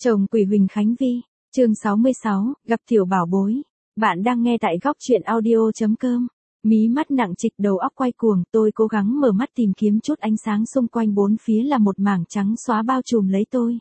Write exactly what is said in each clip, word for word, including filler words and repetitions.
Chồng Quỷ Huỳnh Khánh Vi, chương sáu mươi sáu, gặp tiểu bảo bối. Bạn đang nghe tại góc truyện audio chấm com. Mí mắt nặng trịch, đầu óc quay cuồng, tôi cố gắng mở mắt tìm kiếm chút ánh sáng, xung quanh bốn phía là một mảng trắng xóa bao trùm lấy tôi.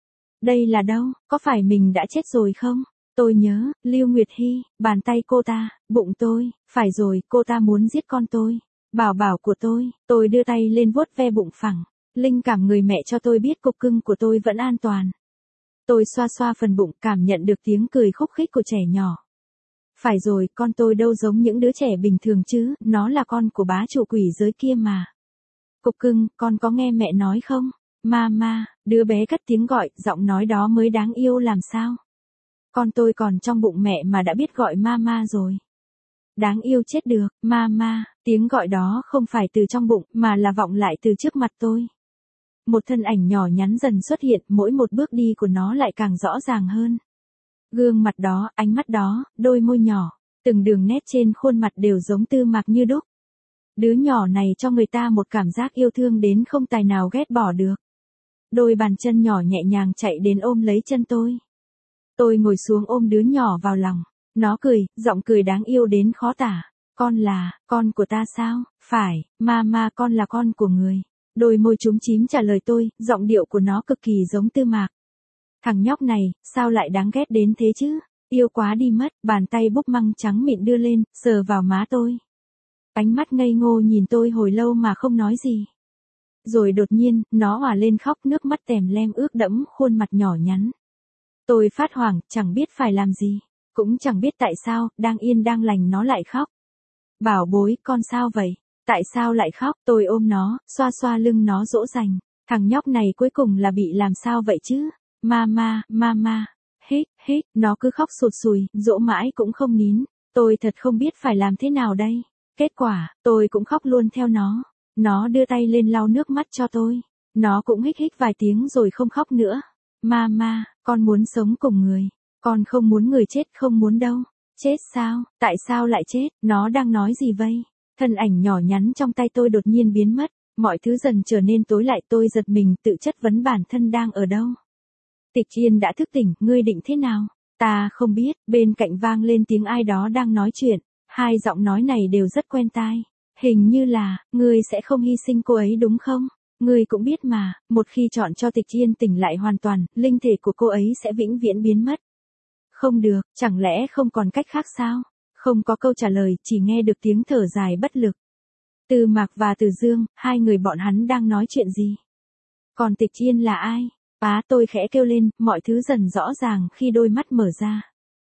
Đây là đâu, có phải mình đã chết rồi không? Tôi nhớ, Lưu Nguyệt Hy, bàn tay cô ta, bụng tôi, phải rồi, cô ta muốn giết con tôi. Bảo bảo của tôi, tôi đưa tay lên vuốt ve bụng phẳng. Linh cảm người mẹ cho tôi biết cục cưng của tôi vẫn an toàn. Tôi xoa xoa phần bụng, cảm nhận được tiếng cười khúc khích của trẻ nhỏ. Phải rồi, con tôi đâu giống những đứa trẻ bình thường chứ, nó là con của bá chủ quỷ giới kia mà. Cục cưng, con có nghe mẹ nói không? Mama, đứa bé cất tiếng gọi, giọng nói đó mới đáng yêu làm sao? Con tôi còn trong bụng mẹ mà đã biết gọi mama rồi. Đáng yêu chết được, mama, tiếng gọi đó không phải từ trong bụng mà là vọng lại từ trước mặt tôi. Một thân ảnh nhỏ nhắn dần xuất hiện, mỗi một bước đi của nó lại càng rõ ràng hơn. Gương mặt đó, ánh mắt đó, đôi môi nhỏ, từng đường nét trên khuôn mặt đều giống Tư Mạc như đúc. Đứa nhỏ này cho người ta một cảm giác yêu thương đến không tài nào ghét bỏ được. Đôi bàn chân nhỏ nhẹ nhàng chạy đến ôm lấy chân tôi. Tôi ngồi xuống ôm đứa nhỏ vào lòng. Nó cười, giọng cười đáng yêu đến khó tả. Con là, con của ta sao? Phải, mama, con là con của người. Đôi môi chúm chím trả lời tôi, giọng điệu của nó cực kỳ giống Tư Mạc. Thằng nhóc này, sao lại đáng ghét đến thế chứ? Yêu quá đi mất, bàn tay búp măng trắng mịn đưa lên, sờ vào má tôi. Ánh mắt ngây ngô nhìn tôi hồi lâu mà không nói gì. Rồi đột nhiên, nó òa lên khóc, nước mắt tèm lem ướt đẫm khuôn mặt nhỏ nhắn. Tôi phát hoảng, chẳng biết phải làm gì. Cũng chẳng biết tại sao, đang yên đang lành nó lại khóc. Bảo bối, con sao vậy? Tại sao lại khóc? Tôi ôm nó, xoa xoa lưng nó dỗ dành. Thằng nhóc này cuối cùng là bị làm sao vậy chứ? Mama, mama. Hít, hít, nó cứ khóc sụt sùi, dỗ mãi cũng không nín. Tôi thật không biết phải làm thế nào đây. Kết quả, tôi cũng khóc luôn theo nó. Nó đưa tay lên lau nước mắt cho tôi. Nó cũng hít hít vài tiếng rồi không khóc nữa. Mama, con muốn sống cùng người. Con không muốn người chết, không muốn đâu. Chết sao? Tại sao lại chết? Nó đang nói gì vậy? Thân ảnh nhỏ nhắn trong tay tôi đột nhiên biến mất. Mọi thứ dần trở nên tối lại, tôi giật mình tự chất vấn bản thân đang ở đâu. Tịch Yên đã thức tỉnh, ngươi định thế nào? Ta không biết, bên cạnh vang lên tiếng ai đó đang nói chuyện. Hai giọng nói này đều rất quen tai. Hình như là, ngươi sẽ không hy sinh cô ấy đúng không? Ngươi cũng biết mà, một khi chọn cho Tịch Yên tỉnh lại hoàn toàn, linh thể của cô ấy sẽ vĩnh viễn biến mất. Không được, chẳng lẽ không còn cách khác sao? Không có câu trả lời, chỉ nghe được tiếng thở dài bất lực. Tư Mạc và Từ Dương, hai người bọn hắn đang nói chuyện gì? Còn Tịch Yên là ai? Á, tôi khẽ kêu lên, mọi thứ dần rõ ràng khi đôi mắt mở ra.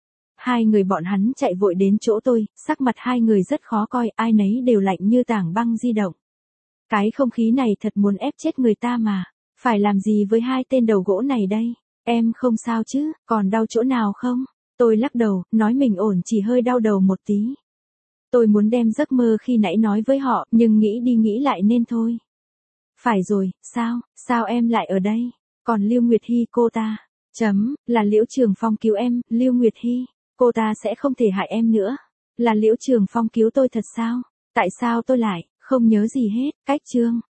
Hai người bọn hắn chạy vội đến chỗ tôi, sắc mặt hai người rất khó coi, ai nấy đều lạnh như tảng băng di động. Cái không khí này thật muốn ép chết người ta mà. Phải làm gì với hai tên đầu gỗ này đây? Em không sao chứ, còn đau chỗ nào không? Tôi lắc đầu, nói mình ổn, chỉ hơi đau đầu một tí. Tôi muốn đem giấc mơ khi nãy nói với họ, nhưng nghĩ đi nghĩ lại nên thôi. Phải rồi, sao, sao em lại ở đây? Còn Lưu Nguyệt Hy cô ta, chấm, là Liễu Trường Phong cứu em, Lưu Nguyệt Hy, cô ta sẽ không thể hại em nữa. Là Liễu Trường Phong cứu tôi thật sao? Tại sao tôi lại, không nhớ gì hết, cách chương.